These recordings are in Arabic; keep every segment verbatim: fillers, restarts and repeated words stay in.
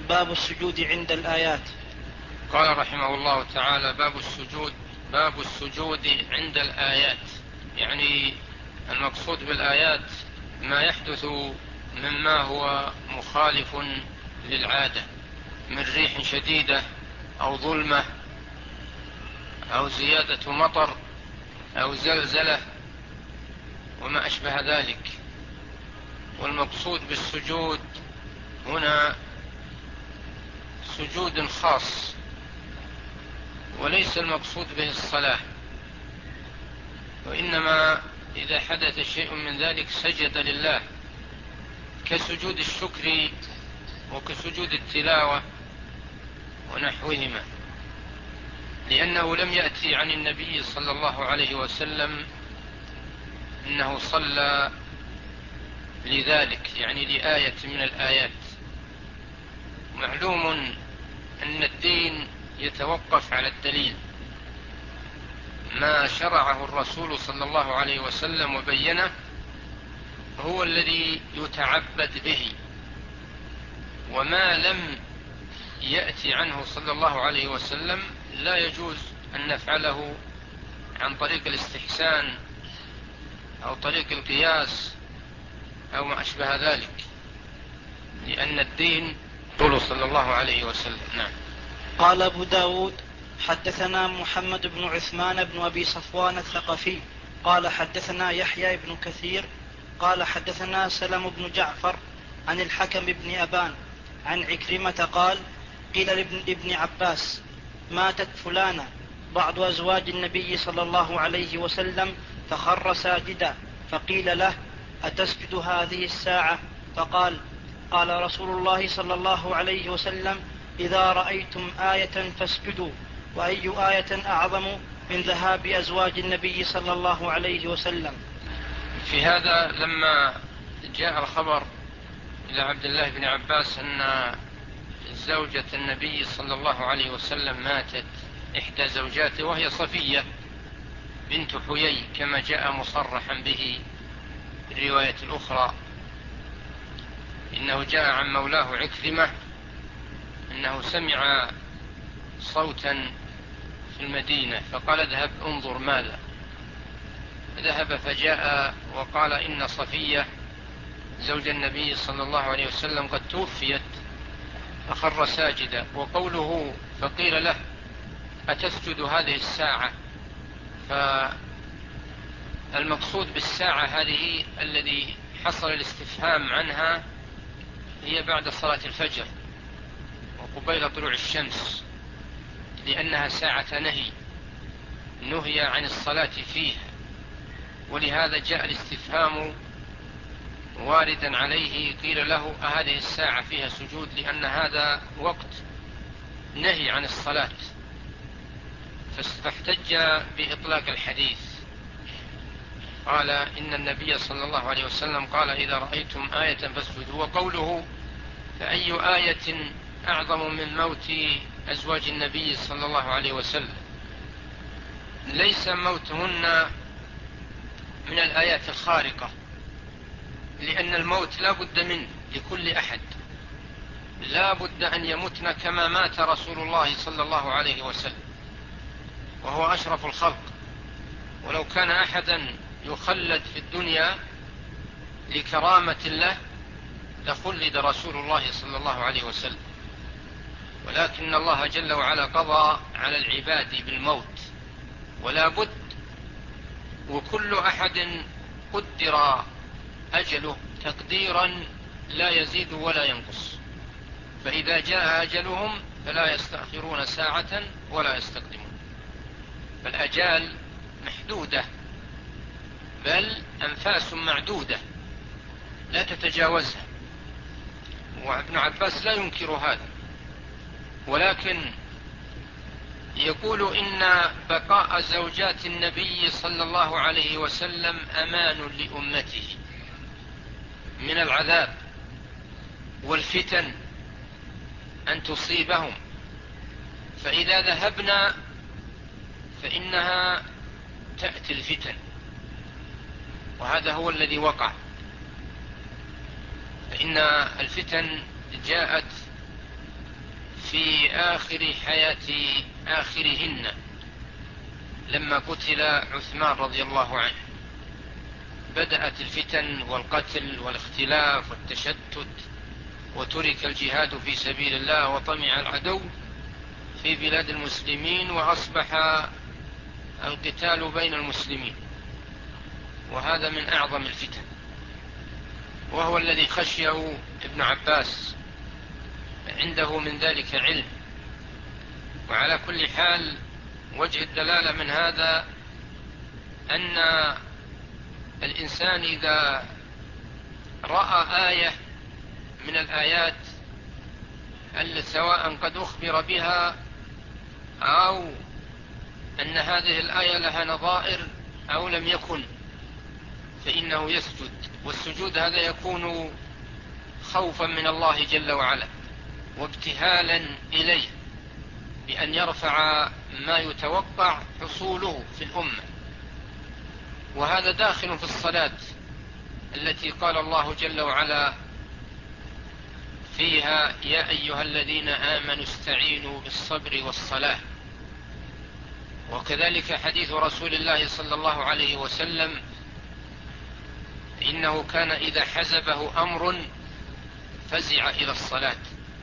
باب السجود عند الآيات. قال رحمه الله تعالى: باب السجود باب السجود عند الآيات، يعني المقصود بالآيات ما يحدث مما هو مخالف للعادة من ريح شديدة أو ظلمة أو زيادة مطر أو زلزلة وما أشبه ذلك. والمقصود بالسجود هنا سجود خاص، وليس المقصود به الصلاة، وإنما إذا حدث شيء من ذلك سجد لله، كسجود الشكر وكسجود التلاوة ونحوهما، لأنه لم يأتي عن النبي صلى الله عليه وسلم إنه صلى لذلك، يعني لآية من الآيات. معلوم أن الدين يتوقف على الدليل، ما شرعه الرسول صلى الله عليه وسلم وبينه هو الذي يتعبد به، وما لم يأتي عنه صلى الله عليه وسلم لا يجوز أن نفعله عن طريق الاستحسان أو طريق القياس أو ما أشبه ذلك، لأن الدين رسول صلى الله عليه وسلم. نعم. قال أبو داود: حدثنا محمد بن عثمان بن أبي صفوان الثقفي قال حدثنا يحيى بن كثير قال حدثنا سلم بن جعفر عن الحكم بن أبان عن عكرمة قال: قيل لابن ابن عباس: ماتت فلانة بعض أزواج النبي صلى الله عليه وسلم فخر ساجدا، فقيل له: أتسجد هذه الساعة؟ فقال: قال رسول الله صلى الله عليه وسلم: إذا رأيتم آية فاسجدوا، وأي آية أعظم من ذهاب أزواج النبي صلى الله عليه وسلم. في هذا لما جاء الخبر إلى عبد الله بن عباس أن زوجة النبي صلى الله عليه وسلم ماتت، إحدى زوجاته وهي صفية بنت حيي كما جاء مصرحا به في الرواية الأخرى، إنه جاء عن مولاه عكرمة أنه سمع صوتا في المدينة فقال: اذهب انظر ماذا. ذهب فجاء وقال: إن صفية زوج النبي صلى الله عليه وسلم قد توفيت، فخر ساجدا. وقوله فقيل له: أتسجد هذه الساعة؟ فالمقصود بالساعة هذه الذي حصل الاستفهام عنها هي بعد صلاة الفجر وقبيل طلوع الشمس، لأنها ساعة نهي، نهي عن الصلاة فيها، ولهذا جاء الاستفهام واردا عليه. قيل له: أهذه الساعة فيها سجود؟ لأن هذا وقت نهي عن الصلاة، فاحتج بإطلاق الحديث. قال: إن النبي صلى الله عليه وسلم قال: إذا رأيتم آية فاسجدوا. وقوله: فأي آية أعظم من موت أزواج النبي صلى الله عليه وسلم؟ ليس موتهن من الآيات الخارقة، لأن الموت لا بد منه لكل أحد، لا بد أن يموتن كما مات رسول الله صلى الله عليه وسلم وهو أشرف الخلق. ولو كان أحدا يخلد في الدنيا لكرامة الله لخلد رسول الله صلى الله عليه وسلم، ولكن الله جل وعلا قضى على العباد بالموت ولا بد، وكل أحد قدر أجله تقديرا لا يزيد ولا ينقص، فإذا جاء أجلهم فلا يستأخرون ساعة ولا يستقدمون. فالأجال محدودة، بل أنفاس معدودة لا تتجاوزها، وابن عباس لا ينكر هذا، ولكن يقول: إن بقاء زوجات النبي صلى الله عليه وسلم أمان لأمته من العذاب والفتن أن تصيبهم، فإذا ذهبنا فإنها تأتي الفتن، وهذا هو الذي وقع. فإن الفتن جاءت في آخر حياة آخرهن لما قتل عثمان رضي الله عنه، بدأت الفتن والقتل والاختلاف والتشتت، وترك الجهاد في سبيل الله، وطمع العدو في بلاد المسلمين، وأصبح القتال بين المسلمين، وهذا من أعظم الفتن، وهو الذي خشيه ابن عباس، عنده من ذلك علم. وعلى كل حال وجه الدلالة من هذا أن الإنسان إذا رأى آية من الآيات التي سواء قد أخبر بها أو أن هذه الآية لها نظائر أو لم يكن، فإنه يسجد، والسجود هذا يكون خوفا من الله جل وعلا وابتهالا إليه بأن يرفع ما يتوقع حصوله في الأمة. وهذا داخل في الصلاة التي قال الله جل وعلا فيها: يا أيها الذين آمنوا استعينوا بالصبر والصلاة. وكذلك حديث رسول الله صلى الله عليه وسلم: إنه كان إذا حزبه أمر فزع إلى الصلاة.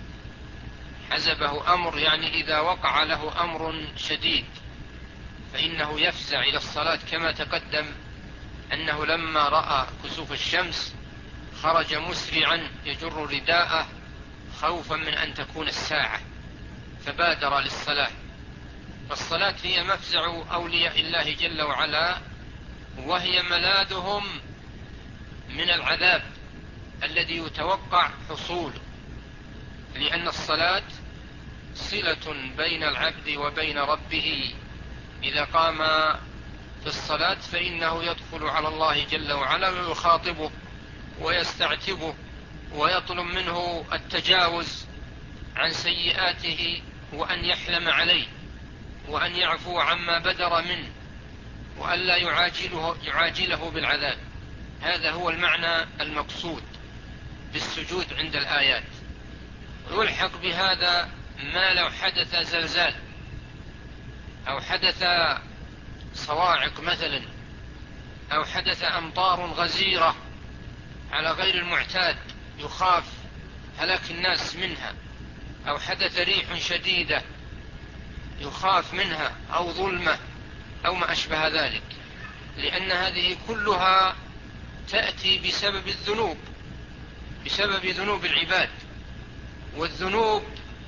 حزبه أمر يعني إذا وقع له أمر شديد فإنه يفزع إلى الصلاة، كما تقدم أنه لما رأى كسوف الشمس خرج مسرعا يجر رداءه خوفا من أن تكون الساعة، فبادر للصلاة. فالصلاة هي مفزع أولياء الله جل وعلا، وهي ملاذهم من العذاب الذي يتوقع حصوله، لأن الصلاة صلة بين العبد وبين ربه. إذا قام في الصلاة فإنه يدخل على الله جل وعلا ويخاطبه ويستعتبه ويطلب منه التجاوز عن سيئاته، وأن يحلم عليه، وأن يعفو عما بدر منه، وأن لا يعاجله, يعاجله بالعذاب. هذا هو المعنى المقصود بالسجود عند الآيات. ويلحق بهذا ما لو حدث زلزال أو حدث صواعق مثلا، أو حدث أمطار غزيرة على غير المعتاد يخاف هلاك الناس منها، أو حدث ريح شديدة يخاف منها، أو ظلمة أو ما أشبه ذلك، لأن هذه كلها تأتي بسبب الذنوب، بسبب ذنوب العباد. والذنوب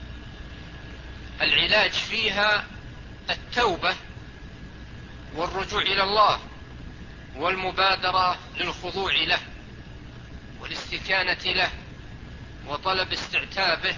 العلاج فيها التوبة والرجوع إلى الله والمبادرة للخضوع له والاستكانة له وطلب استعتابه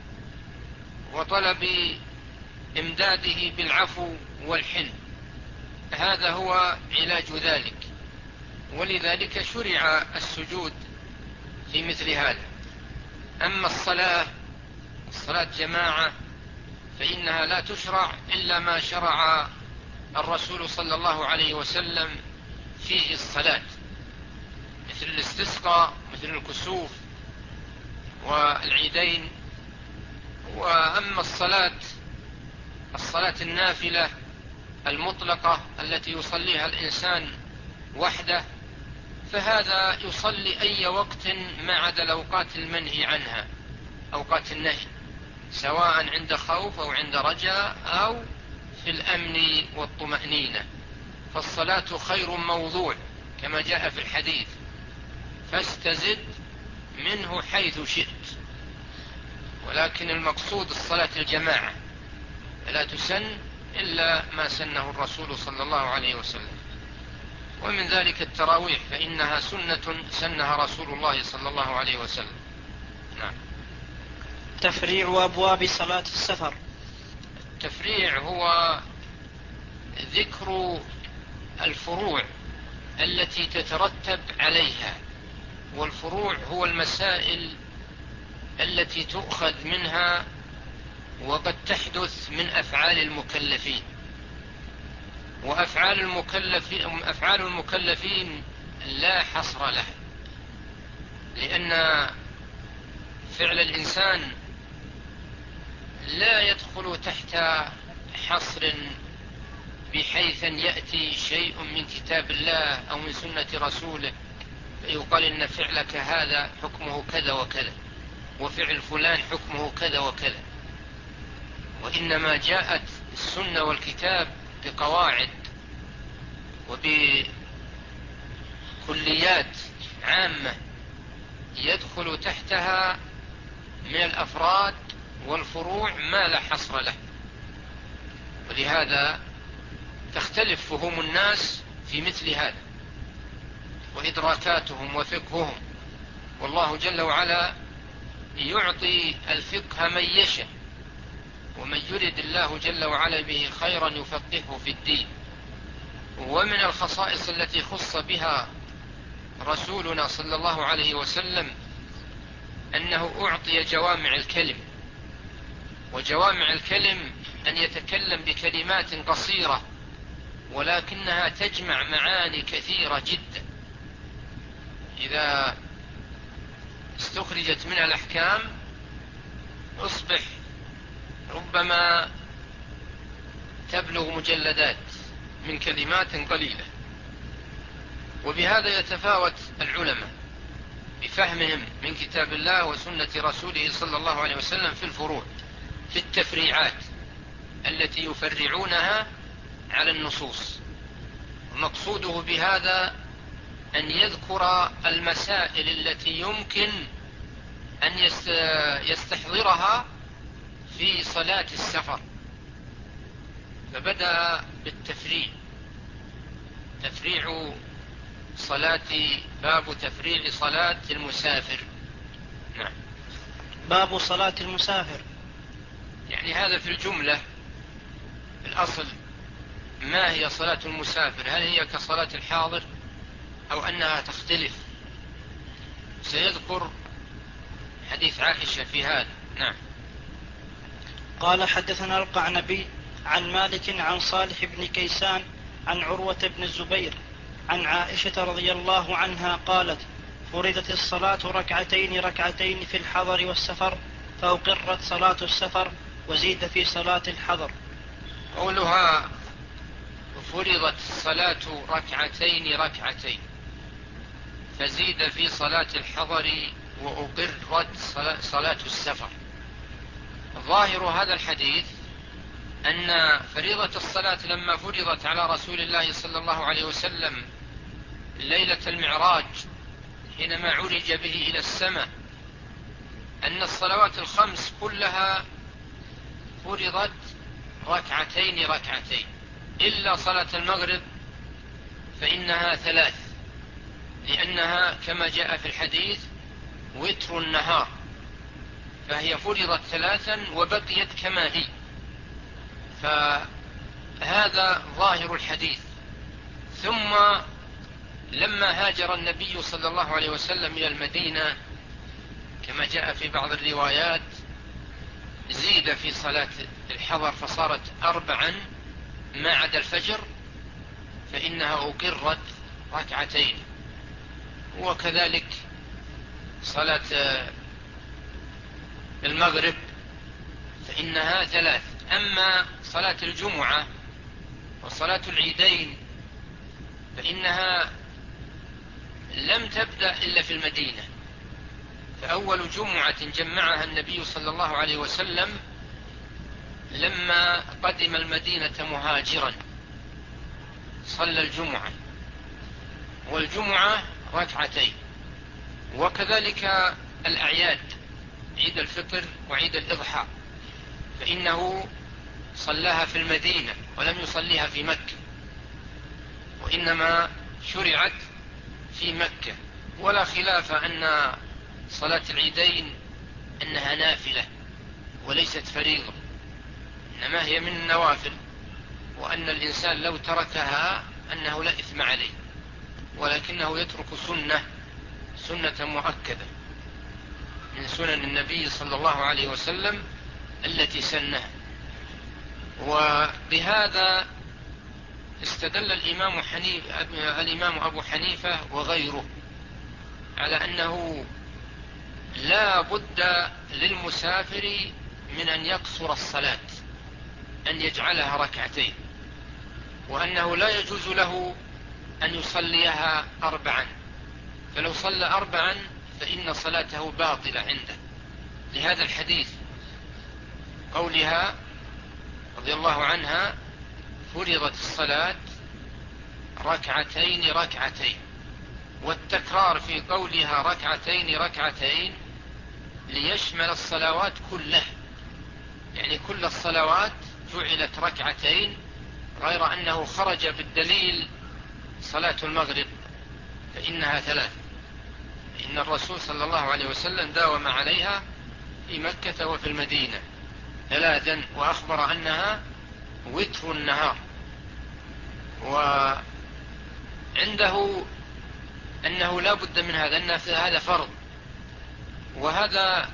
وطلب إمداده بالعفو والحلم. هذا هو علاج ذلك، ولذلك شرع السجود في مثل هذا. أما الصلاة الصلاة جماعة فإنها لا تشرع إلا ما شرع الرسول صلى الله عليه وسلم فيه الصلاة، مثل الاستسقاء، مثل الكسوف والعيدين. وأما الصلاة الصلاة النافلة المطلقة التي يصليها الإنسان وحده، فهذا يصلي أي وقت ما عدا الأوقات المنهي عنها، أوقات النهي، سواء عند خوف أو عند رجاء أو في الأمن والطمأنينة. فالصلاة خير موضوع كما جاء في الحديث: فاستزد منه حيث شئت. ولكن المقصود الصلاة الجماعة، لا تسن إلا ما سنه الرسول صلى الله عليه وسلم. ومن ذلك التراويح، فإنها سنة سنها رسول الله صلى الله عليه وسلم. نعم. تفريع أبواب صلاة السفر. التفريع هو ذكر الفروع التي تترتب عليها، والفروع هو المسائل التي تؤخذ منها وقد تحدث من أفعال المكلفين. وأفعال المكلفين, أفعال المكلفين لا حصر لها، لأن فعل الإنسان لا يدخل تحت حصر بحيث أن يأتي شيء من كتاب الله أو من سنة رسوله فيقال إن فعلك هذا حكمه كذا وكذا وفعل فلان حكمه كذا وكذا، وإنما جاءت السنة والكتاب بقواعد وبكليات عامة يدخل تحتها من الأفراد والفروع ما لا حصر له، ولهذا تختلف فهم الناس في مثل هذا وإدراكاتهم وفقههم، والله جل وعلا يعطي الفقه من يشاء، ومن يرد الله جل وعلا به خيرا يفقهه في الدين. ومن الخصائص التي خص بها رسولنا صلى الله عليه وسلم أنه أعطي جوامع الكلم، وجوامع الكلم أن يتكلم بكلمات قصيرة ولكنها تجمع معاني كثيرة جدا، إذا استخرجت منها الأحكام أصبح ربما تبلغ مجلدات من كلمات قليلة. وبهذا يتفاوت العلماء بفهمهم من كتاب الله وسنة رسوله صلى الله عليه وسلم في الفروع، في التفريعات التي يفرعونها على النصوص. مقصوده بهذا أن يذكر المسائل التي يمكن أن يستحضرها في صلاة السفر، فبدأ بالتفريع، تفريع صلاة، باب تفريع صلاة المسافر. نعم. باب صلاة المسافر، يعني هذا في الجملة. الأصل ما هي صلاة المسافر؟ هل هي كصلاة الحاضر أو أنها تختلف؟ سيذكر حديث عائشة في هذا. نعم. قال حدثنا القعنبي عن مالك عن صالح بن كيسان عن عروة بن الزبير عن عائشة رضي الله عنها قالت: فرضت الصلاة ركعتين ركعتين في الحضر والسفر، فأقرت صلاة السفر وزيد في صلاة الحضر. قولها فرضت الصلاة ركعتين ركعتين فزيد في صلاة الحضر وأقرت صلاة السفر، ظاهر هذا الحديث أن فريضة الصلاة لما فرضت على رسول الله صلى الله عليه وسلم ليلة المعراج حينما عرج به إلى السماء، أن الصلوات الخمس كلها فرضت ركعتين ركعتين إلا صلاة المغرب فإنها ثلاث، لأنها كما جاء في الحديث وتر النهار، فهي فرضت ثلاثا وبقيت كما هي. فهذا ظاهر الحديث. ثم لما هاجر النبي صلى الله عليه وسلم إلى المدينة كما جاء في بعض الروايات زيد في صلاة الحضر فصارت أربعا ما عدا الفجر، فإنها أقرت ركعتين. وكذلك صلاة المغرب فإنها ثلاث. أما صلاة الجمعة وصلاة العيدين فإنها لم تبدأ إلا في المدينة، فأول جمعة جمعها النبي صلى الله عليه وسلم لما قدم المدينة مهاجرا صلى الجمعة، والجمعة ركعتين. وكذلك الأعياد، عيد الفطر وعيد الإضحى، فإنه صلاها في المدينة ولم يصليها في مكة، وإنما شرعت في مكة. ولا خلاف أن صلاة العيدين أنها نافلة وليست فريضة، إنما هي من النوافل، وأن الإنسان لو تركها أنه لا إثم عليه، ولكنه يترك سنة سنة مؤكدة من سنن النبي صلى الله عليه وسلم التي سنها. وبهذا استدل الإمام, حنيف الإمام أبو حنيفة وغيره على أنه لا بد للمسافر من أن يقصر الصلاة، أن يجعلها ركعتين، وأنه لا يجوز له أن يصليها أربعا، فلو صلى أربعا فإن صلاته باطلة عنده، لهذا الحديث قولها رضي الله عنها: فرضت الصلاة ركعتين ركعتين، والتكرار في قولها ركعتين ركعتين ليشمل الصلوات كلها، يعني كل الصلوات جعلت ركعتين، غير أنه خرج بالدليل صلاة المغرب فإنها ثلاث، إن الرسول صلى الله عليه وسلم داوم عليها في مكة وفي المدينة ثلاثا، وأخبر أنها وتر النهار، وعنده أنه لا بد من هذا، أن هذا فرض. وهذا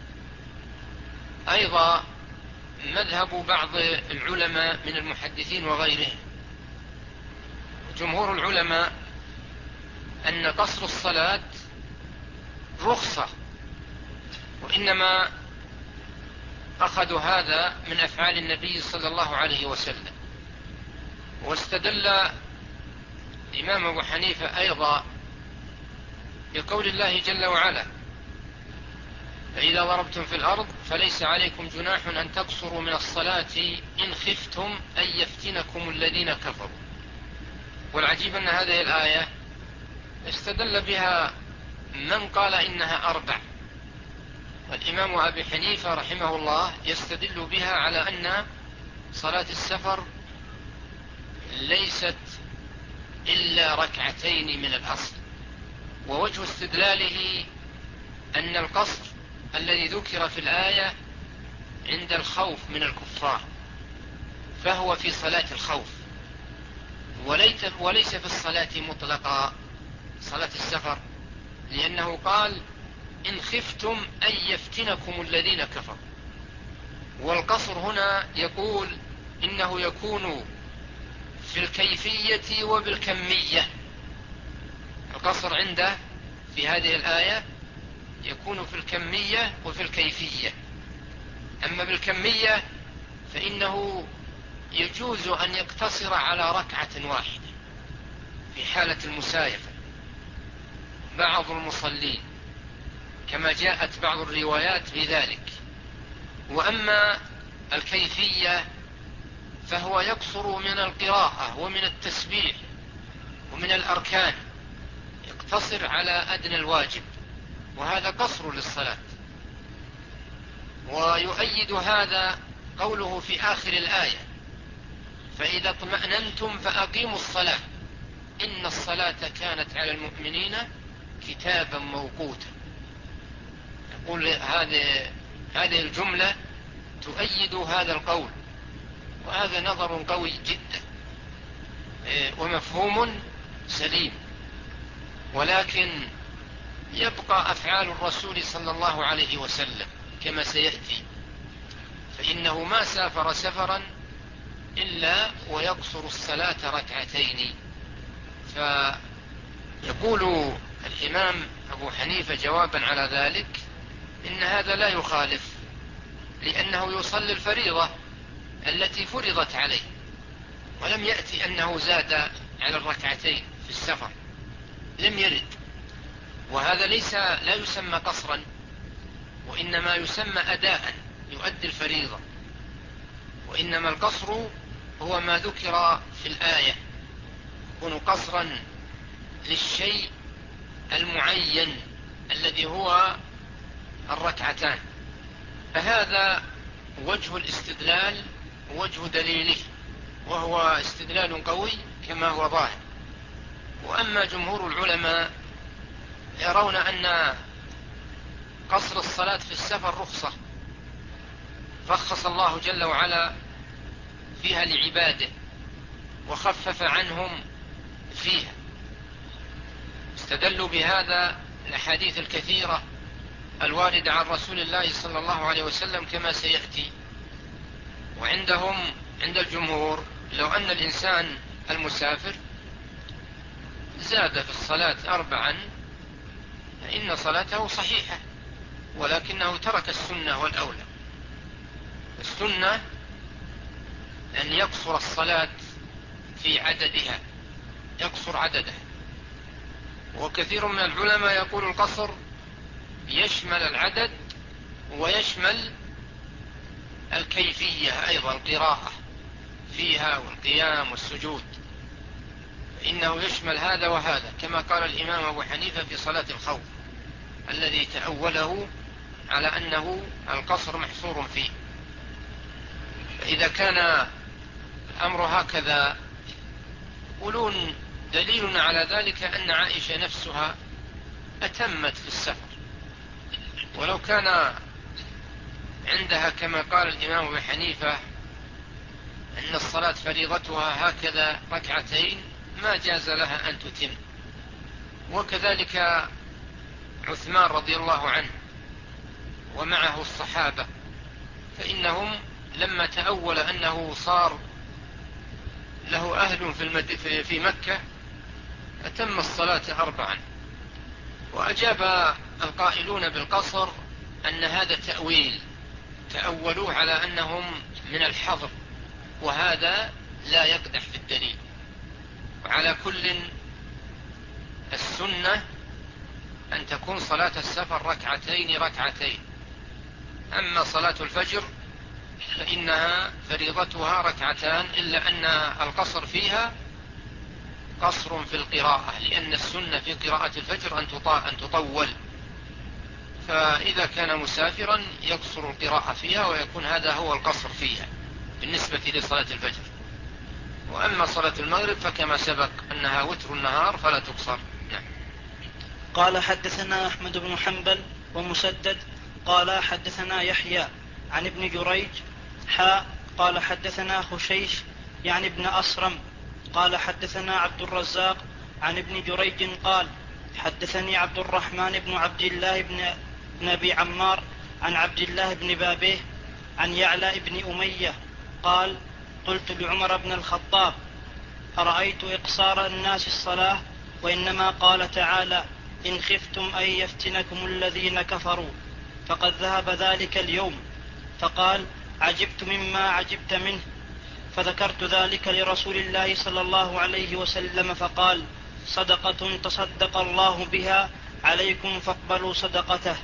أيضا مذهب بعض العلماء من المحدثين وغيرهم. جمهور العلماء أن قصر الصلاة رخصة، وإنما أخذوا هذا من أفعال النبي صلى الله عليه وسلم. واستدل الإمام أبو حنيفة أيضا بقول الله جل وعلا: فإذا ضربتم في الأرض فليس عليكم جناح أن تقصروا من الصلاة إن خفتم أن يفتنكم الذين كفروا. والعجيب أن هذه الآية استدل بها من قال إنها أربع، والإمام أبي حنيفة رحمه الله يستدل بها على أن صلاة السفر ليست إلا ركعتين من الأصل. ووجه استدلاله أن القصر الذي ذكر في الآية عند الخوف من الكفار، فهو في صلاة الخوف، وليس في الصلاة مطلقا، صلاة السفر، لأنه قال: إن خفتم أن يفتنكم الذين كفروا. والقصر هنا يقول إنه يكون في الكيفية وبالكمية. القصر عنده في هذه الآية يكون في الكمية وفي الكيفية. أما بالكمية فإنه يجوز أن يقتصر على ركعة واحدة في حالة المسايفة بعض المصلين، كما جاءت بعض الروايات بذلك. وأما الكيفية فهو يقصر من القراءة ومن التسبيح ومن الأركان، يقتصر على أدنى الواجب، وهذا قصر للصلاة. ويؤيد هذا قوله في آخر الآية: فإذا اطمأننتم فأقيموا الصلاة إن الصلاة كانت على المؤمنين كتابا موقوتا. يقول هذه هذه الجملة تؤيد هذا القول، وهذا نظر قوي جدا ومفهوم سليم. ولكن يبقى أفعال الرسول صلى الله عليه وسلم كما سيأتي، فإنه ما سافر سفرا إلا ويقصر الصلاة ركعتين. فيقول الإمام أبو حنيفة جوابا على ذلك: إن هذا لا يخالف، لأنه يصلي الفريضة التي فرضت عليه، ولم يأتي أنه زاد على الركعتين في السفر، لم يرد. وهذا ليس لا يسمى قصرا، وإنما يسمى أداء، يؤدي الفريضة. وإنما القصر هو ما ذكر في الآية، يكون قصرا للشيء المعين الذي هو الركعتان. فهذا وجه الاستدلال ووجه دليله، وهو استدلال قوي كما هو ظاهر. وأما جمهور العلماء يرون أن قصر الصلاة في السفر رخصة، رخص الله جل وعلا فيها لعباده وخفف عنهم فيها. استدلوا بهذا الأحاديث الكثيرة الواردة عن رسول الله صلى الله عليه وسلم كما سيأتي. وعندهم عند الجمهور لو أن الإنسان المسافر زاد في الصلاة أربعا فإن صلاته صحيحة، ولكنه ترك السنة والأولى. السنة أن يقصر الصلاة في عددها، يقصر عددها. وكثير من العلماء يقول القصر يشمل العدد ويشمل الكيفية أيضا، القراءة فيها والقيام والسجود، إنه يشمل هذا وهذا، كما قال الإمام أبو حنيفة في صلاة الخوف الذي تأوله على أنه القصر محصور فيه. فإذا كان الأمر هكذا، يقولون دليل على ذلك أن عائشة نفسها أتمت في السفر، ولو كان عندها كما قال الإمام أبو حنيفة أن الصلاة فريضتها هكذا ركعتين ما جاز لها أن تتم. وكذلك عثمان رضي الله عنه ومعه الصحابة، فإنهم لما تأول أنه صار له أهل في, المد... في مكة أتم الصلاة أربعا. وأجاب القائلون بالقصر أن هذا تأويل، تأولوه على أنهم من الحظر، وهذا لا يقدح في الدليل. وعلى كل السنة أن تكون صلاة السفر ركعتين ركعتين. أما صلاة الفجر فإنها فريضتها ركعتان، إلا أن القصر فيها قصر في القراءة، لأن السنة في قراءة الفجر أن تطول، فإذا كان مسافرا يقصر القراءة فيها ويكون هذا هو القصر فيها بالنسبة لصلاة الفجر. وأما صلاة المغرب فكما سبق أنها وتر النهار فلا تقصر. نعم. قال حدثنا أحمد بن حنبل ومسدد قال حدثنا يحيى عن ابن جريج حاء قال حدثنا خشيش يعني ابن أصرم قال حدثنا عبد الرزاق عن ابن جريج قال حدثني عبد الرحمن بن عبد الله بن أبي عمار عن عبد الله بن بابيه عن يعلى بن أمية قال قلت لعمر بن الخطاب أرأيت إقصار الناس الصلاة وإنما قال تعالى إن خفتم أن يفتنكم الذين كفروا فقد ذهب ذلك اليوم، فقال عجبت مما عجبت منه، فذكرت ذلك لرسول الله صلى الله عليه وسلم فقال صدقة تصدق الله بها عليكم فاقبلوا صدقته.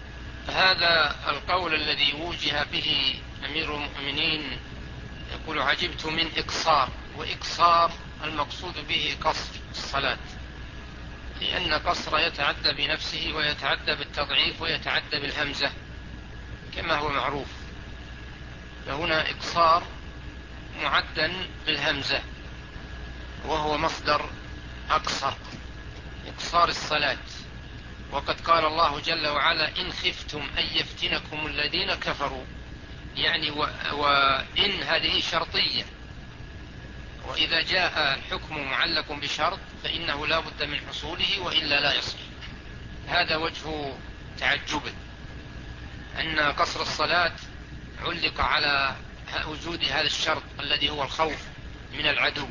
هذا القول الذي وجه به أمير المؤمنين يقول عجبت من إقصار، وإقصار المقصود به قصر الصلاة، لأن قصر يتعدى بنفسه ويتعدى بالتضعيف ويتعدى بالهمزة كما هو معروف، فهنا إقصار معدا بالهمزة وهو مصدر أقصر، إقصار الصلاة. وقد قال الله جل وعلا إن خفتم أن يفتنكم الذين كفروا، يعني وإن هذه شرطية، وإذا جاء الحكم معلق بشرط فإنه لا بد من حصوله وإلا لا يصح. هذا وجه تعجبه أن قصر الصلاة علق على وجود هذا الشرط الذي هو الخوف من العدو،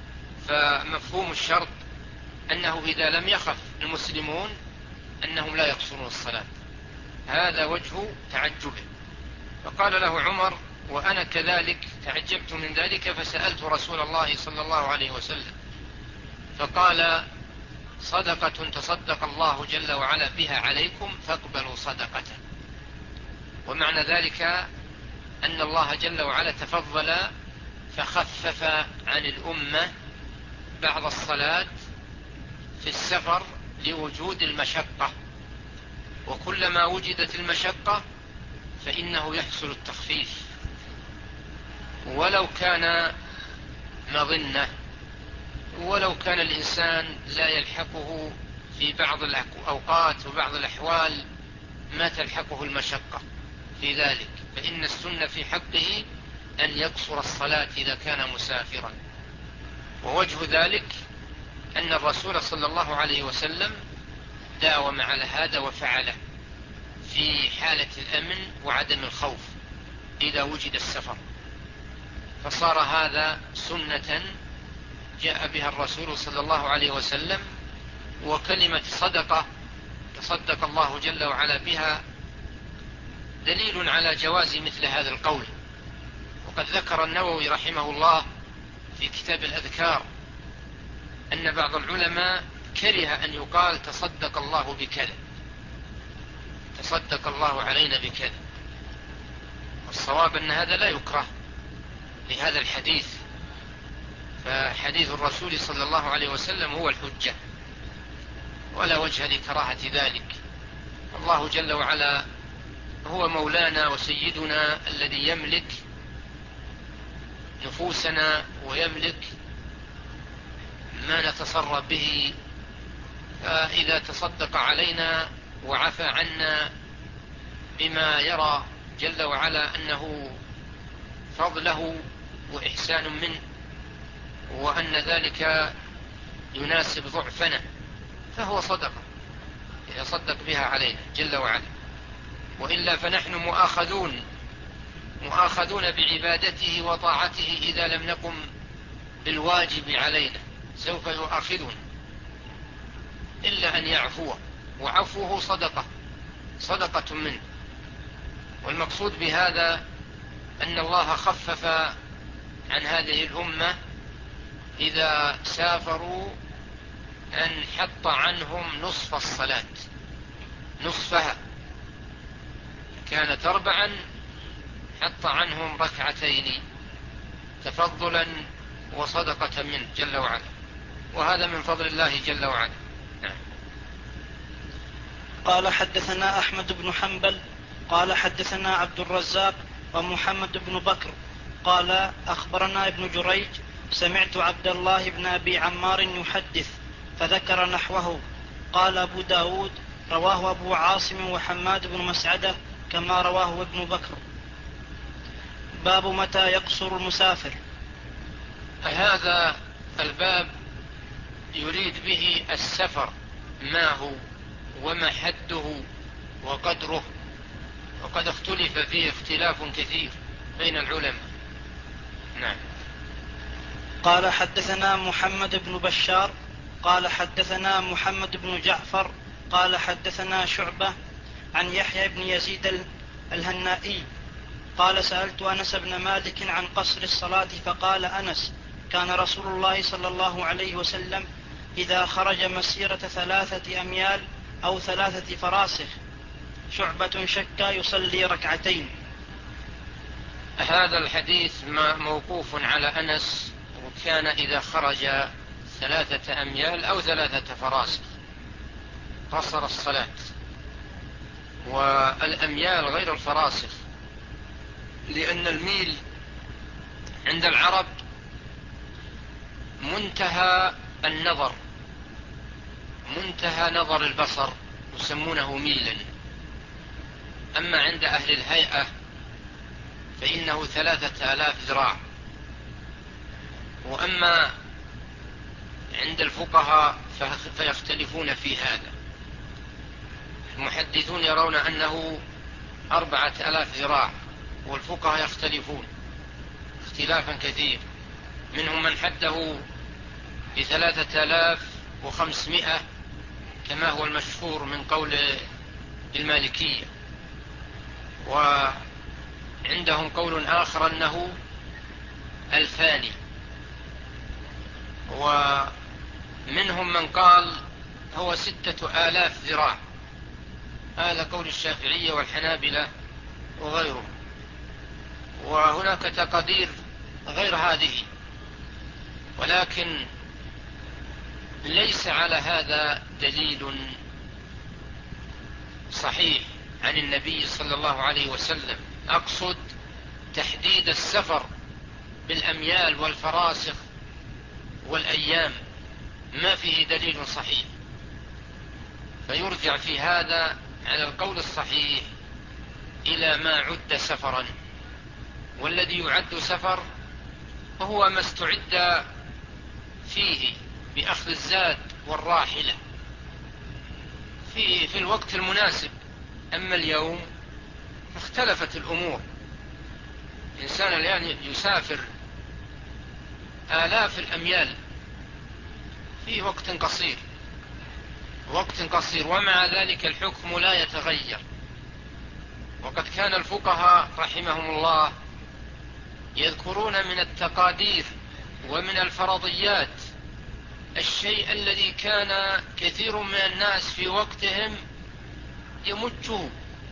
فمفهوم الشرط أنه إذا لم يخف المسلمون أنهم لا يقصرون الصلاة. هذا وجه تعجبه. فقال له عمر وأنا كذلك تعجبت من ذلك فسألت رسول الله صلى الله عليه وسلم فقال صدقة تصدق الله جل وعلا بها عليكم فاقبلوا صدقته. ومعنى ذلك أن الله جل وعلا تفضل فخفف عن الأمة بعض الصلاة في السفر لوجود المشقة، وكلما وجدت المشقة فإنه يحصل التخفيف ولو كان مظنة، ولو كان الإنسان لا يلحقه في بعض الأوقات وبعض الأحوال ما تلحقه المشقة في ذلك، فإن السنة في حقه أن يقصر الصلاة إذا كان مسافرا. ووجه ذلك أن الرسول صلى الله عليه وسلم داوم على هذا وفعله في حالة الأمن وعدم الخوف إذا وجد السفر، فصار هذا سنة جاء بها الرسول صلى الله عليه وسلم. وكلمة صدقة تصدق الله جل وعلا بها دليل على جواز مثل هذا القول وقد ذكر النووي رحمه الله في كتاب الأذكار أن بعض العلماء كره أن يقال تصدق الله بكذا، تصدق الله علينا بكذا. والصواب أن هذا لا يكره لهذا الحديث، فحديث الرسول صلى الله عليه وسلم هو الحجة ولا وجه لكراهة ذلك. الله جل وعلا هو مولانا وسيدنا الذي يملك نفوسنا ويملك ما نتصرف به، فإذا تصدق علينا وعفى عنا بما يرى جل وعلا أنه فضله وإحسان منه وأن ذلك يناسب ضعفنا فهو صدقة إذا صدق بها علينا جل وعلا، وإلا فنحن مؤاخذون مؤاخذون بعبادته وطاعته إذا لم نقم بالواجب علينا، سوف يؤاخذنا إلا أن يعفو، وعفوه صدقة صدقة منه. والمقصود بهذا أن الله خفف عن هذه الأمة إذا سافروا أن حط عنهم نصف الصلاة، نصفها كانت أربعا حط عنهم ركعتين تفضلا وصدقة منه جل وعلا، وهذا من فضل الله جل وعلا. نعم. قال حدثنا أحمد بن حنبل قال حدثنا عبد الرزاق ومحمد بن بكر قال أخبرنا ابن جريج سمعت عبد الله بن أبي عمار يحدث فذكر نحوه. قال أبو داود رواه أبو عاصم وحماد بن مسعدة كما رواه ابن بكر. باب متى يقصر المسافر. هذا الباب يريد به السفر ما هو وما حده وقدره، وقد اختلف فيه اختلاف كثير بين العلماء. نعم. قال حدثنا محمد بن بشار قال حدثنا محمد بن جعفر قال حدثنا شعبة عن يحيى بن يزيد الهنائي قال سألت أنس بن مالك عن قصر الصلاة فقال أنس كان رسول الله صلى الله عليه وسلم إذا خرج مسيرة ثلاثة أميال أو ثلاثة فراسخ شعبة شك يصلي ركعتين. هذا الحديث موقوف على أنس، وكان إذا خرج ثلاثة أميال أو ثلاثة فراسخ قصر الصلاة، والأميال غير الفراسخ، لأن الميل عند العرب منتهى النظر، منتهى نظر البصر يسمونه ميلا. أما عند أهل الهيئة فإنه ثلاثة آلاف ذراع. وأما عند الفقهاء فيختلفون في هذا، المحدثون يرون أنه أربعة آلاف ذراع، والفقهاء يختلفون اختلافا كثير، منهم من حده بثلاثة آلاف وخمسمائة كما هو المشهور من قول المالكية، وعندهم قول آخر أنه ألفان، ومنهم من قال هو ستة آلاف ذراع. هذا قول الشافعية والحنابلة وغيرهم، وهناك تقدير غير هذه، ولكن ليس على هذا دليل صحيح عن النبي صلى الله عليه وسلم. أقصد تحديد السفر بالأميال والفراسخ والأيام ما فيه دليل صحيح، فيرجع في هذا على القول الصحيح إلى ما عد سفرا، والذي يعد سفر هو ما استعد فيه بأخذ الزاد والراحلة في, في الوقت المناسب. أما اليوم اختلفت الأمور، الإنسان الآن يسافر آلاف الأميال في وقت قصير وقت قصير ومع ذلك الحكم لا يتغير. وقد كان الفقهاء رحمهم الله يذكرون من التقادير ومن الفرضيات الشيء الذي كان كثير من الناس في وقتهم يمجه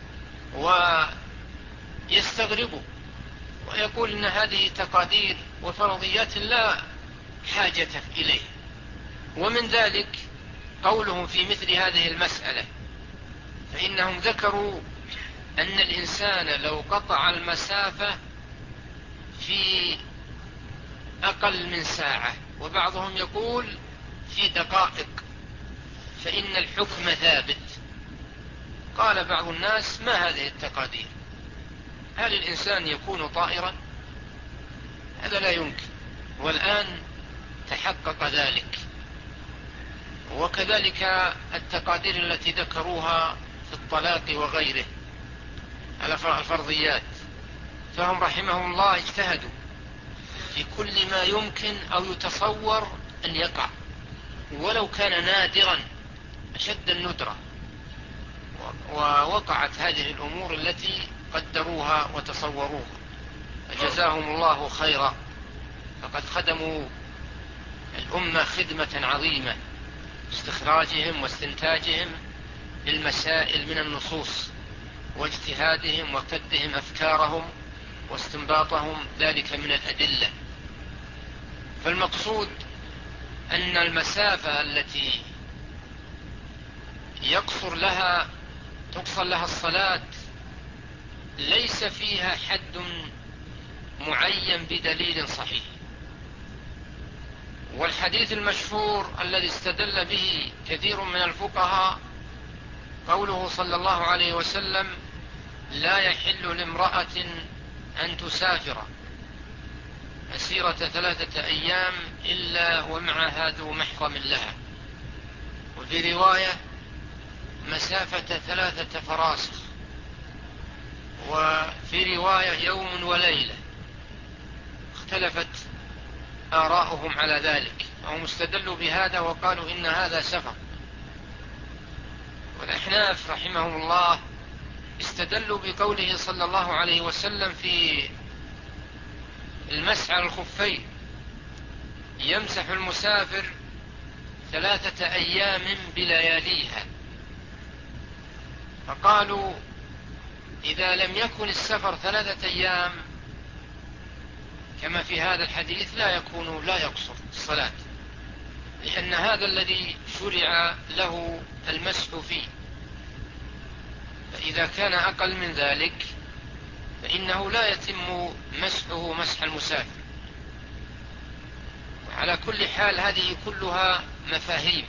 ويستغربه ويقول إن هذه تقادير وفرضيات لا حاجة إليه. ومن ذلك قولهم في مثل هذه المسألة، فإنهم ذكروا أن الإنسان لو قطع المسافة في أقل من ساعة، وبعضهم يقول في دقائق، فإن الحكم ثابت. قال بعض الناس: ما هذه التقادير؟ هل الإنسان يكون طائرا؟ هذا لا يمكن، والآن تحقق ذلك. وكذلك التقادير التي ذكروها في الطلاق وغيره على الفرضيات، فهم رحمهم الله اجتهدوا في كل ما يمكن أو يتصور أن يقع، ولو كان نادرا أشد الندرة، ووقعت هذه الأمور التي قدروها وتصوروها، فجزاهم الله خيرا، فقد خدموا الأمة خدمة عظيمة باستخراجهم واستنتاجهم للمسائل من النصوص، واجتهادهم وكدهم أفكارهم واستنباطهم ذلك من الأدلة. فالمقصود أن المسافة التي يقصر لها تقصر لها الصلاة ليس فيها حد معين بدليل صحيح. والحديث المشهور الذي استدل به كثير من الفقهاء قوله صلى الله عليه وسلم: لا يحل لامرأة أن تسافر مسيرة ثلاثة أيام إلا ومعها ذو محرم لها. وفي رواية: مسافة ثلاثة فراسخ. وفي رواية: يوم وليلة. اختلفت آراؤهم على ذلك، وهم استدلوا بهذا وقالوا إن هذا سفر. والأحناف رحمهم الله استدلوا بقوله صلى الله عليه وسلم في المسح على الخفين: يمسح المسافر ثلاثة أيام بلياليها. فقالوا: إذا لم يكن السفر ثلاثة أيام كما في هذا الحديث لا يكون لا يقصر الصلاة، لأن هذا الذي شرع له المسح فيه. فإذا كان أقل من ذلك فإنه لا يتم مسحه مسح المسافر. على كل حال هذه كلها مفاهيم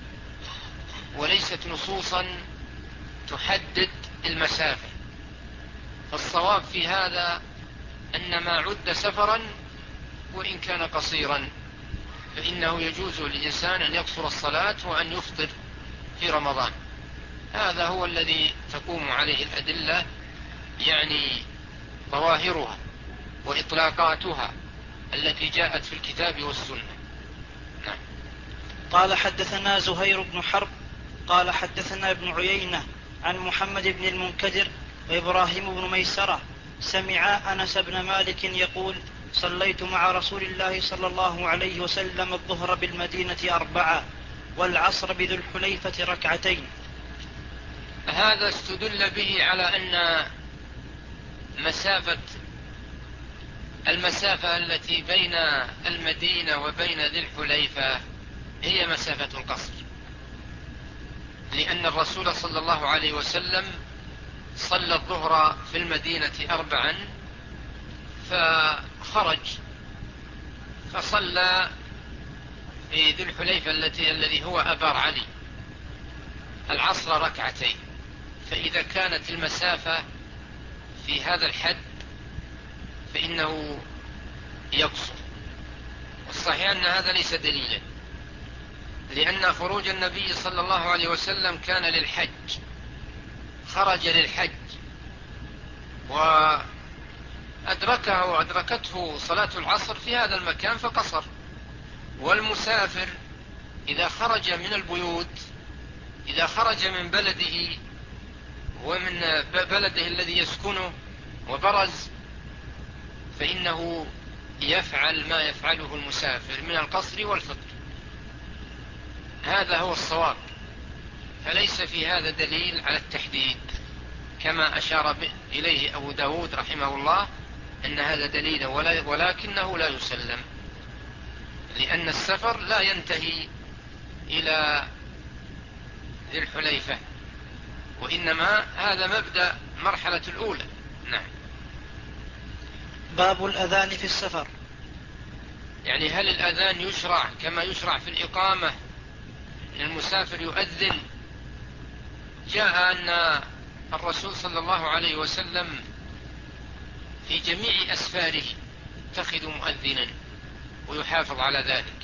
وليست نصوصا تحدد المسافة. فالصواب في هذا أن ما عد سفرا وإن كان قصيرا فإنه يجوز للإنسان أن يقصر الصلاة وأن يفطر في رمضان. هذا هو الذي تقوم عليه الأدلة، يعني ظواهرها وإطلاقاتها التي جاءت في الكتاب والسنة. نعم. قال: حدثنا زهير بن حرب قال حدثنا ابن عيينة عن محمد بن المنكدر وإبراهيم بن ميسرة سمع أنس بن مالك يقول: صليت مع رسول الله صلى الله عليه وسلم الظهر بالمدينة أربعة والعصر بذو الحليفة ركعتين. هذا استدل به على أن مسافة المسافة التي بين المدينة وبين ذي الحليفة هي مسافة القصر، لأن الرسول صلى الله عليه وسلم صلى الظهر في المدينة أربعا فخرج فصلى في ذي الحليفة التي الذي هو أبار علي العصر ركعتين. فإذا كانت المسافة في هذا الحد فإنه يقصر. والصحيح أن هذا ليس دليلا، لأن خروج النبي صلى الله عليه وسلم كان للحج، خرج للحج وأدركه وأدركته صلاة العصر في هذا المكان فقصر. والمسافر إذا خرج من البيوت، إذا خرج من بلده ومن بلده الذي يسكنه وبرز فإنه يفعل ما يفعله المسافر من القصر والفطر، هذا هو الصواب. فليس في هذا دليل على التحديد كما أشار إليه أبو داود رحمه الله أن هذا دليل، ولكنه لا يسلم، لأن السفر لا ينتهي إلى ذي الحليفة، وإنما هذا مبدأ مرحلة الأولى. نعم. باب الأذان في السفر. يعني هل الأذان يشرع كما يشرع في الإقامة المسافر يؤذن؟ جاء أن الرسول صلى الله عليه وسلم في جميع أسفاره يتخذ مؤذنا ويحافظ على ذلك،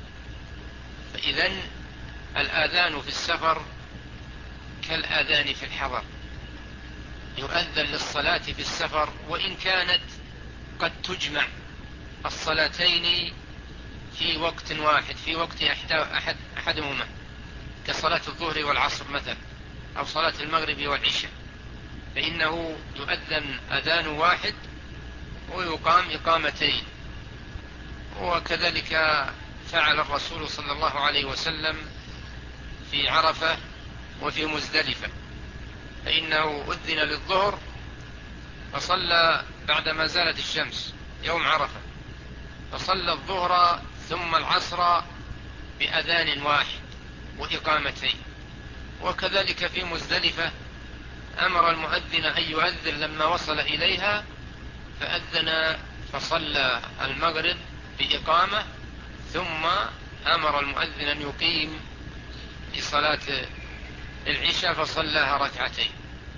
فإذن الآذان في السفر كالآذان في الحضر، يؤذن للصلاة في السفر وإن كانت قد تجمع الصلاتين في وقت واحد، في وقت أحد أحدهما كصلاة الظهر والعصر مثلا، أو صلاة المغرب والعشاء، فإنه يؤذن أذان واحد ويقام إقامتين. وكذلك فعل الرسول صلى الله عليه وسلم في عرفة وفي مزدلفة، فإنه أذن للظهر فصلى بعدما زالت الشمس يوم عرفة، فصلى الظهر ثم العصر بأذان واحد وإقامتين. وكذلك في مزدلفة أمر المؤذن أن يؤذن لما وصل إليها، فأذن فصلى المغرب بإقامة، ثم أمر المؤذن أن يقيم لصلاة العشاء فصلاها ركعتين.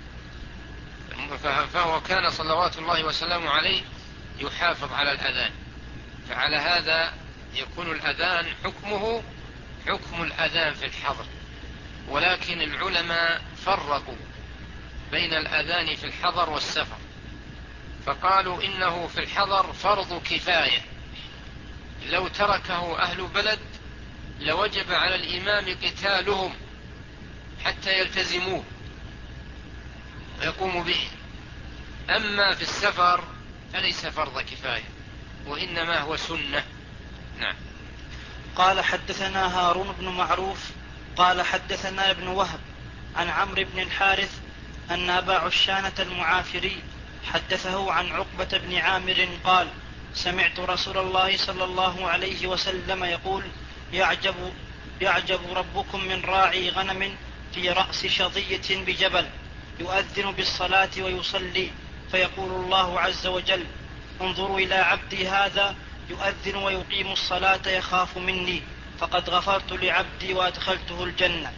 فهو كان صلوات الله وسلامه عليه يحافظ على الأذان، فعلى هذا يكون الأذان حكمه حكم الأذان في الحضر. ولكن العلماء فرقوا بين الأذان في الحضر والسفر، فقالوا إنه في الحضر فرض كفاية، لو تركه أهل بلد لوجب على الإمام قتالهم حتى يلتزموه ويقوموا به. أما في السفر فليس فرض كفاية، وإنما هو سنة. نعم. قال حدثنا هارون بن معروف قال حدثنا ابن وهب عن عمرو بن الحارث أن أبا عشانة المعافري حدثه عن عقبة بن عامر قال سمعت رسول الله صلى الله عليه وسلم يقول يعجب, يعجب ربكم من راعي غنم في رأس شظية بجبل يؤذن بالصلاة ويصلي، فيقول الله عز وجل انظروا إلى عبدي هذا يؤذن ويقيم الصلاة يخاف مني، فقد غفرت لعبدي وأدخلته الجنة.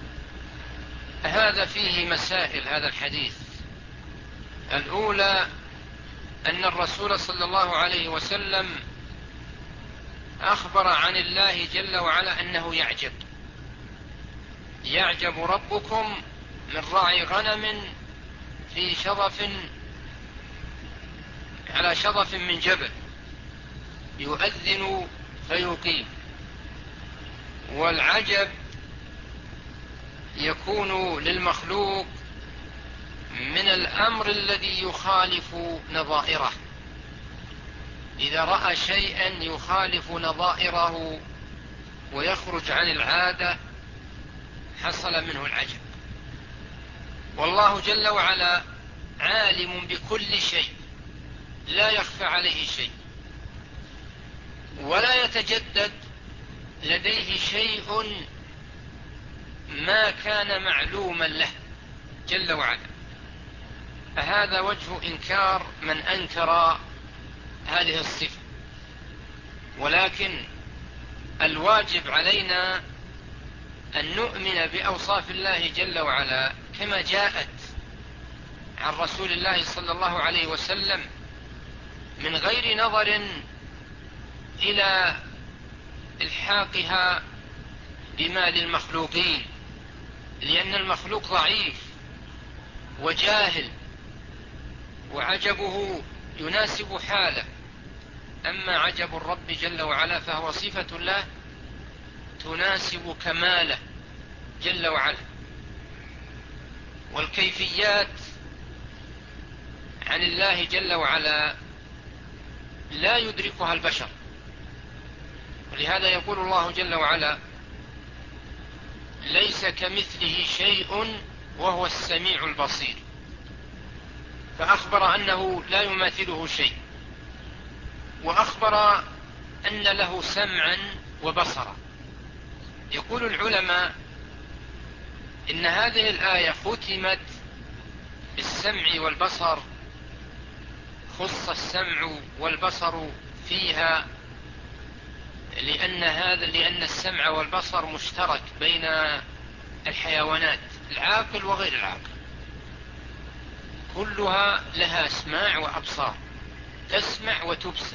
هذا فيه مسائل هذا الحديث. الأولى أن الرسول صلى الله عليه وسلم أخبر عن الله جل وعلا أنه يعجب يعجب ربكم من راعي غنم في شظف على شظف من جبل يؤذن فيقيم. والعجب يكون للمخلوق من الأمر الذي يخالف نظائره، إذا رأى شيئا يخالف نظائره ويخرج عن العادة حصل منه العجب. والله جل وعلا عالم بكل شيء لا يخفى عليه شيء، ولا يتجدد لديه شيء ما كان معلوما له جل وعلا. فهذا وجه إنكار من أنكر هذه الصفة. ولكن الواجب علينا أن نؤمن بأوصاف الله جل وعلا كما جاءت عن رسول الله صلى الله عليه وسلم من غير نظر إلى إلحاقها بما للمخلوقين، لأن المخلوق ضعيف وجاهل وعجبه يناسب حاله. أما عجب الرب جل وعلا فهو صفة له تناسب كماله جل وعلا. والكيفيات عن الله جل وعلا لا يدركها البشر. ولهذا يقول الله جل وعلا: ليس كمثله شيء وهو السميع البصير، فأخبر أنه لا يماثله شيء، وأخبر أن له سمعا وبصرا. يقول العلماء إن هذه الآية ختمت بالسمع والبصر، خص السمع والبصر فيها لأن هذا لأن السمع والبصر مشترك بين الحيوانات العاقل وغير العاقل، كلها لها أسماع وأبصار، تسمع وتبصر،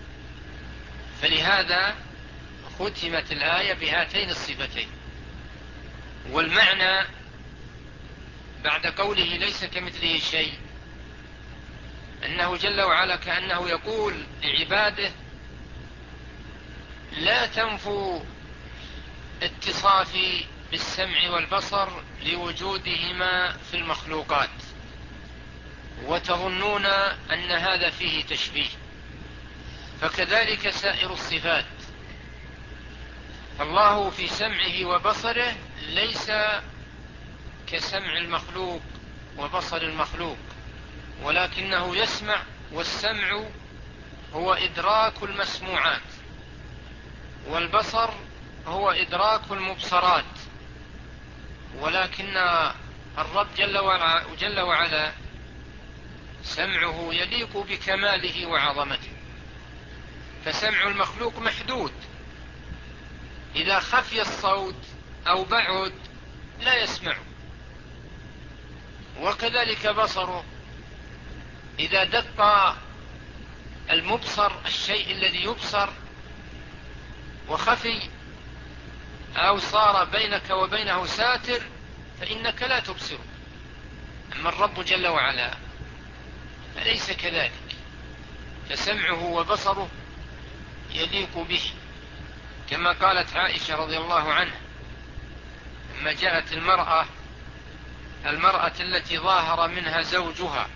فلهذا ختمت الآية بهاتين الصفتين. والمعنى بعد قوله ليس كمثله شيء أنه جل وعلا كأنه يقول لعباده: لا تنفوا اتصافي بالسمع والبصر لوجودهما في المخلوقات وتظنون أن هذا فيه تشبيه، فكذلك سائر الصفات. فالله في سمعه وبصره ليس كسمع المخلوق وبصر المخلوق، ولكنه يسمع، والسمع هو إدراك المسموعات، والبصر هو إدراك المبصرات. ولكن الرب جل وعلا, جل وعلا سمعه يليق بكماله وعظمته، فسمع المخلوق محدود، إذا خفي الصوت أو بعد لا يسمع. وكذلك بصره، إذا دق المبصر الشيء الذي يبصر وخفي أو صار بينك وبينه ساتر فإنك لا تبصره. أما الرب جل وعلا فليس كذلك، فسمعه وبصره يليق به، كما قالت عائشة رضي الله عنها لما جاءت المرأة المرأة التي ظاهر منها زوجها،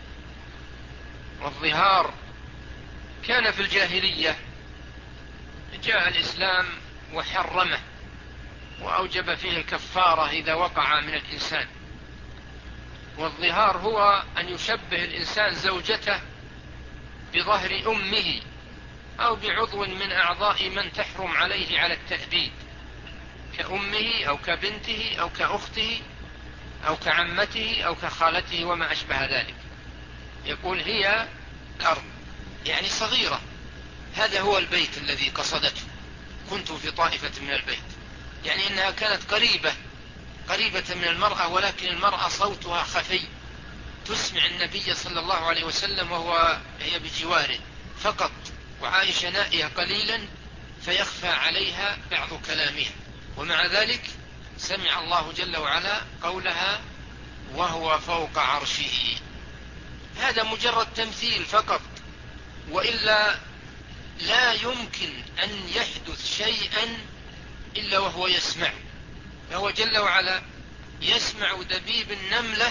والظهار كان في الجاهلية، جاء الإسلام وحرمه وأوجب فيه الكفارة إذا وقع من الإنسان. والظهار هو أن يشبه الإنسان زوجته بظهر أمه أو بعضو من أعضاء من تحرم عليه على التأبيد، كأمه أو كبنته أو كأخته أو كعمته أو كخالته وما أشبه ذلك. يقول هي الأرض، يعني صغيرة، هذا هو البيت الذي قصدته، كنت في طائفة من البيت، يعني إنها كانت قريبة قريبة من المرأة، ولكن المرأة صوتها خفي، تسمع النبي صلى الله عليه وسلم وهو هي بجواره فقط، وعائشة نائية قليلا فيخفى عليها بعض كلامها، ومع ذلك سمع الله جل وعلا قولها وهو فوق عرشه. هذا مجرد تمثيل فقط، وإلا لا يمكن أن يحدث شيئا إلا وهو يسمع. فهو جل وعلا يسمع دبيب النملة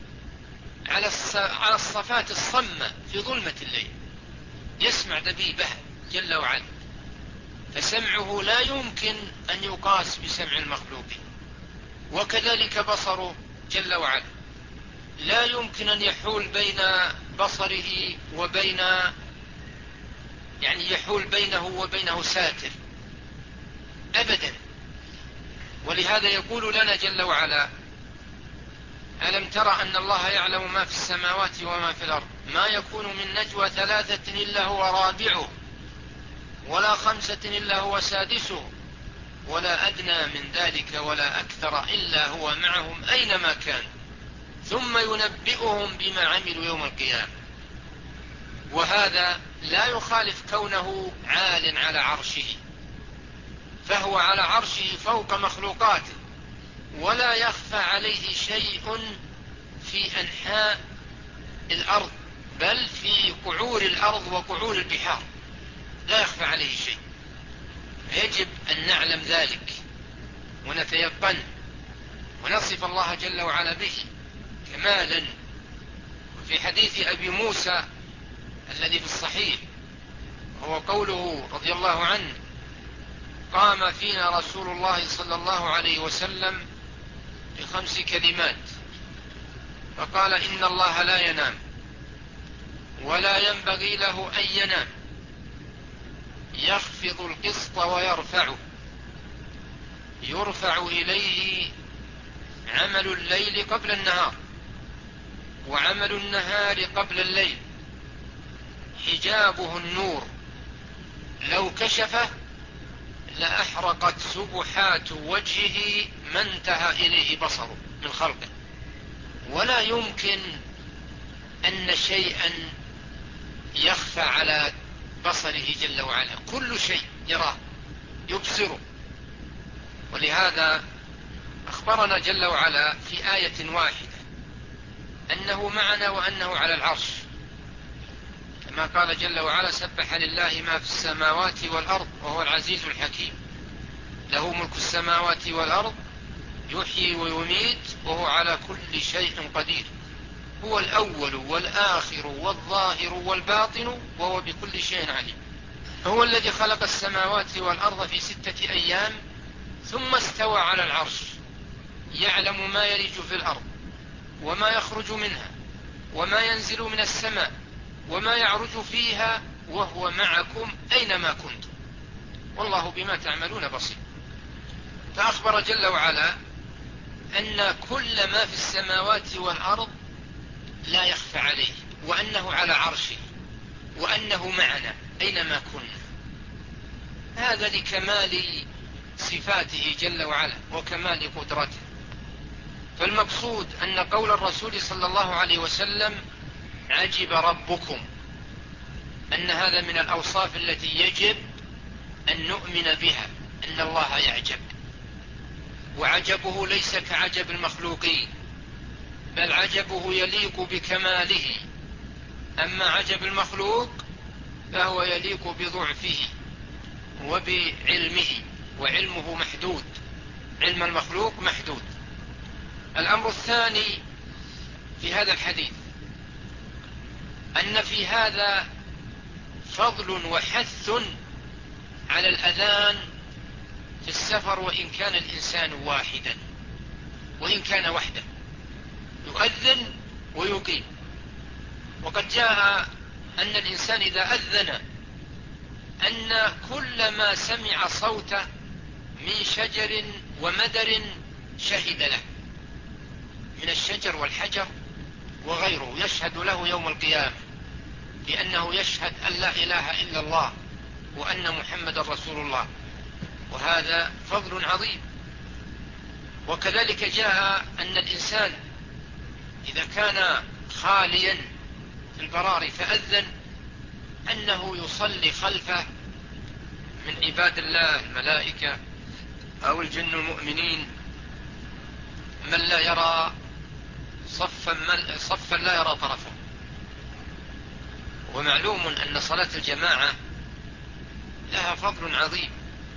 على الصفات الصمة في ظلمة الليل، يسمع دبيبها جل وعلا، فسمعه لا يمكن أن يقاس بسمع المخلوق. وكذلك بصره جل وعلا لا يمكن أن يحول بين بصره وبين يعني يحول بينه وبينه ساتر أبدا. ولهذا يقول لنا جل وعلا: ألم ترى أن الله يعلم ما في السماوات وما في الأرض، ما يكون من نجوى ثلاثة إلا هو رابعه، ولا خمسة إلا هو سادسه، ولا أدنى من ذلك ولا أكثر إلا هو معهم أينما كان، ثم ينبئهم بما عملوا يوم القيامة. وهذا لا يخالف كونه عال على عرشه، فهو على عرشه فوق مخلوقاته، ولا يخفى عليه شيء في أنحاء الأرض، بل في قعور الأرض وقعور البحار لا يخفى عليه شيء. يجب أن نعلم ذلك ونتيقن ونصف الله جل وعلا به كمالا. وفي حديث أبي موسى الذي في الصحيح هو قوله رضي الله عنه: قام فينا رسول الله صلى الله عليه وسلم بخمس كلمات فقال: إن الله لا ينام ولا ينبغي له أن ينام، يخفض القسط ويرفعه، يرفع إليه عمل الليل قبل النهار وعمل النهار قبل الليل، حجابه النور، لو كشفه لأحرقت سبحات وجهه ما انتهى إليه بصره من خلقه، ولا يمكن أن شيئا يخفى على بصره جل وعلا، كل شيء يراه يبصره. ولهذا أخبرنا جل وعلا في آية واحدة أنه معنا وأنه على العرش، كما قال جل وعلا: سبح لله ما في السماوات والأرض وهو العزيز الحكيم، له ملك السماوات والأرض يحيي ويميت وهو على كل شيء قدير، هو الأول والآخر والظاهر والباطن وهو بكل شيء عليم. هو الذي خلق السماوات والأرض في ستة أيام ثم استوى على العرش، يعلم ما يلج في الأرض وما يخرج منها وما ينزل من السماء وما يعرج فيها، وهو معكم أينما كنتم والله بما تعملون بصير. فأخبر جل وعلا أن كل ما في السماوات والأرض لا يخفى عليه، وأنه على عرشه، وأنه معنا أينما كنا. هذا لكمال صفاته جل وعلا وكمال قدرته. فالمقصود أن قول الرسول صلى الله عليه وسلم: عجب ربكم، أن هذا من الأوصاف التي يجب أن نؤمن بها، أن الله يعجب، وعجبه ليس كعجب المخلوقين، بل عجبه يليق بكماله. أما عجب المخلوق فهو يليق بضعفه وبعلمه، وعلمه محدود، علم المخلوق محدود. الأمر الثاني في هذا الحديث أن في هذا فضل وحث على الأذان في السفر، وإن كان الإنسان واحدا، وإن كان وحده يؤذن ويقيم. وقد جاء أن الإنسان إذا أذن أن كل ما سمع صوته من شجر ومدر شهد له، من الشجر والحجر وغيره يشهد له يوم القيامة، لأنه يشهد أن لا إله إلا الله وأن محمد رسول الله، وهذا فضل عظيم. وكذلك جاء أن الإنسان إذا كان خاليا في البراري فأذن أنه يصلي خلفه من عباد الله الملائكة أو الجن المؤمنين من لا يرى صفا, من صفا لا يرى طرفه. ومعلوم أن صلاة الجماعة لها فضل عظيم.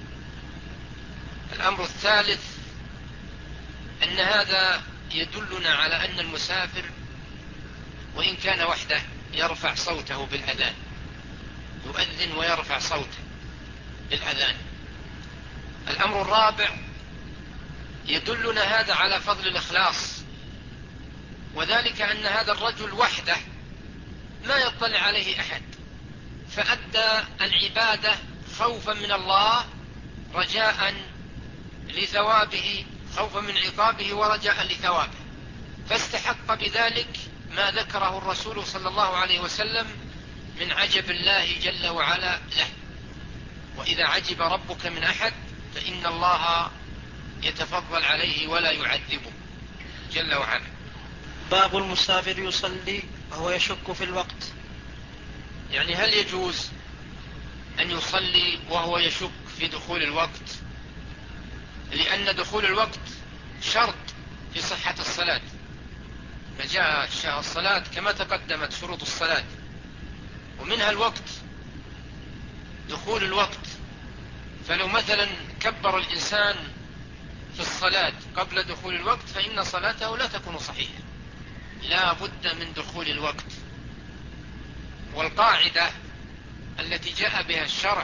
الأمر الثالث أن هذا يدلنا على أن المسافر وإن كان وحده يرفع صوته بالأذان، يؤذن ويرفع صوته بالأذان. الأمر الرابع يدلنا هذا على فضل الإخلاص، وذلك أن هذا الرجل وحده ما يطلع عليه أحد، فأدى العبادة خوفا من الله رجاء لثوابه، خوفا من عقابه ورجاء لثوابه، فاستحق بذلك ما ذكره الرسول صلى الله عليه وسلم من عجب الله جل وعلا له. وإذا عجب ربك من أحد فإن الله يتفضل عليه ولا يعذبه جل وعلا. باب المسافر يصلي وهو يشك في الوقت. يعني هل يجوز أن يصلي وهو يشك في دخول الوقت؟ لأن دخول الوقت شرط في صحة الصلاة، فجاء الصلاة كما تقدمت شروط الصلاة، ومنها الوقت، دخول الوقت. فلو مثلا كبر الإنسان في الصلاة قبل دخول الوقت فإن صلاته لا تكون صحيحة، لا بد من دخول الوقت. والقاعدة التي جاء بها الشرع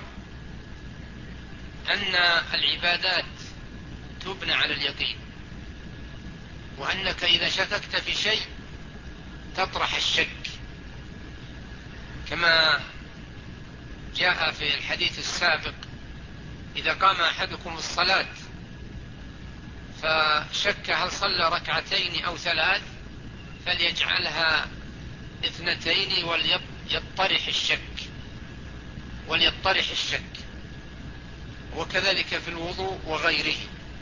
أن العبادات تبنى على اليقين، وأنك إذا شككت في شيء تطرح الشك، كما جاء في الحديث السابق: إذا قام أحدكم الصلاة فشك هل صلى ركعتين أو ثلاث فليجعلها اثنتين وليطرح الشك وليطرح الشك وكذلك في الوضوء وغيره.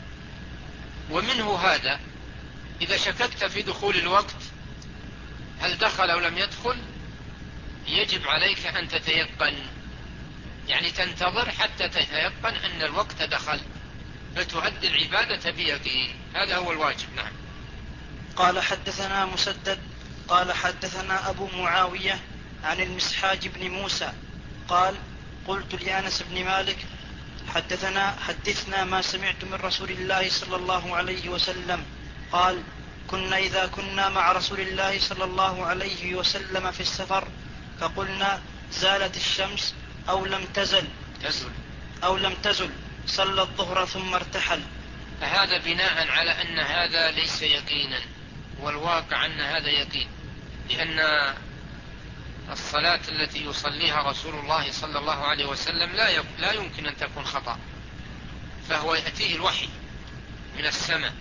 ومنه هذا: إذا شككت في دخول الوقت هل دخل أو لم يدخل، يجب عليك أن تتيقن، يعني تنتظر حتى تتيقن أن الوقت دخل، فتؤدي العبادة بيقين. هذا هو الواجب. نعم. قال حدثنا مسدد قال حدثنا أبو معاوية عن المسحاج بن موسى قال: قلت لأنس بن مالك: حدثنا حدثنا ما سمعت من رسول الله صلى الله عليه وسلم. قال: كنا إذا كنا مع رسول الله صلى الله عليه وسلم في السفر فقلنا: زالت الشمس أو لم تزل تزل أو لم تزل صلى الظهر ثم ارتحل. فهذا بناء على أن هذا ليس يقينا، والواقع أن هذا يقين، لأن الصلاة التي يصليها رسول الله صلى الله عليه وسلم لا لا يمكن أن تكون خطأ، فهو يأتيه الوحي من السماء.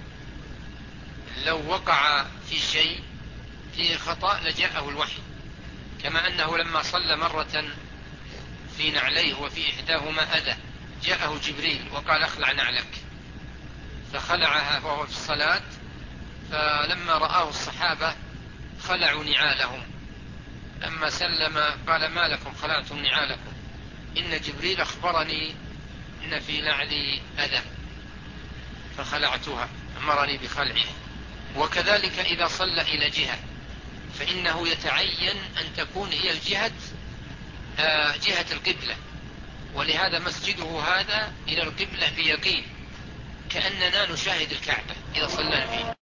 لو وقع في شيء فيه خطأ لجاءه الوحي، كما أنه لما صلى مرة في نعليه وفي إحداهما أذى جاءه جبريل وقال: اخلع نعلك، فخلعها وهو في الصلاة، فلما رآه الصحابة خلعوا نعالهم، لما سلم قال: ما لكم خلعتم نعالكم؟ إن جبريل أخبرني إن في نعلي أذى فخلعتها، أمرني بخلعها. وكذلك إذا صلى إلى جهة فإنه يتعين أن تكون هي الجهة آه جهة القبلة، ولهذا مسجده هذا إلى القبلة بيقين، كأننا نشاهد الكعبة إذا صلى فيه.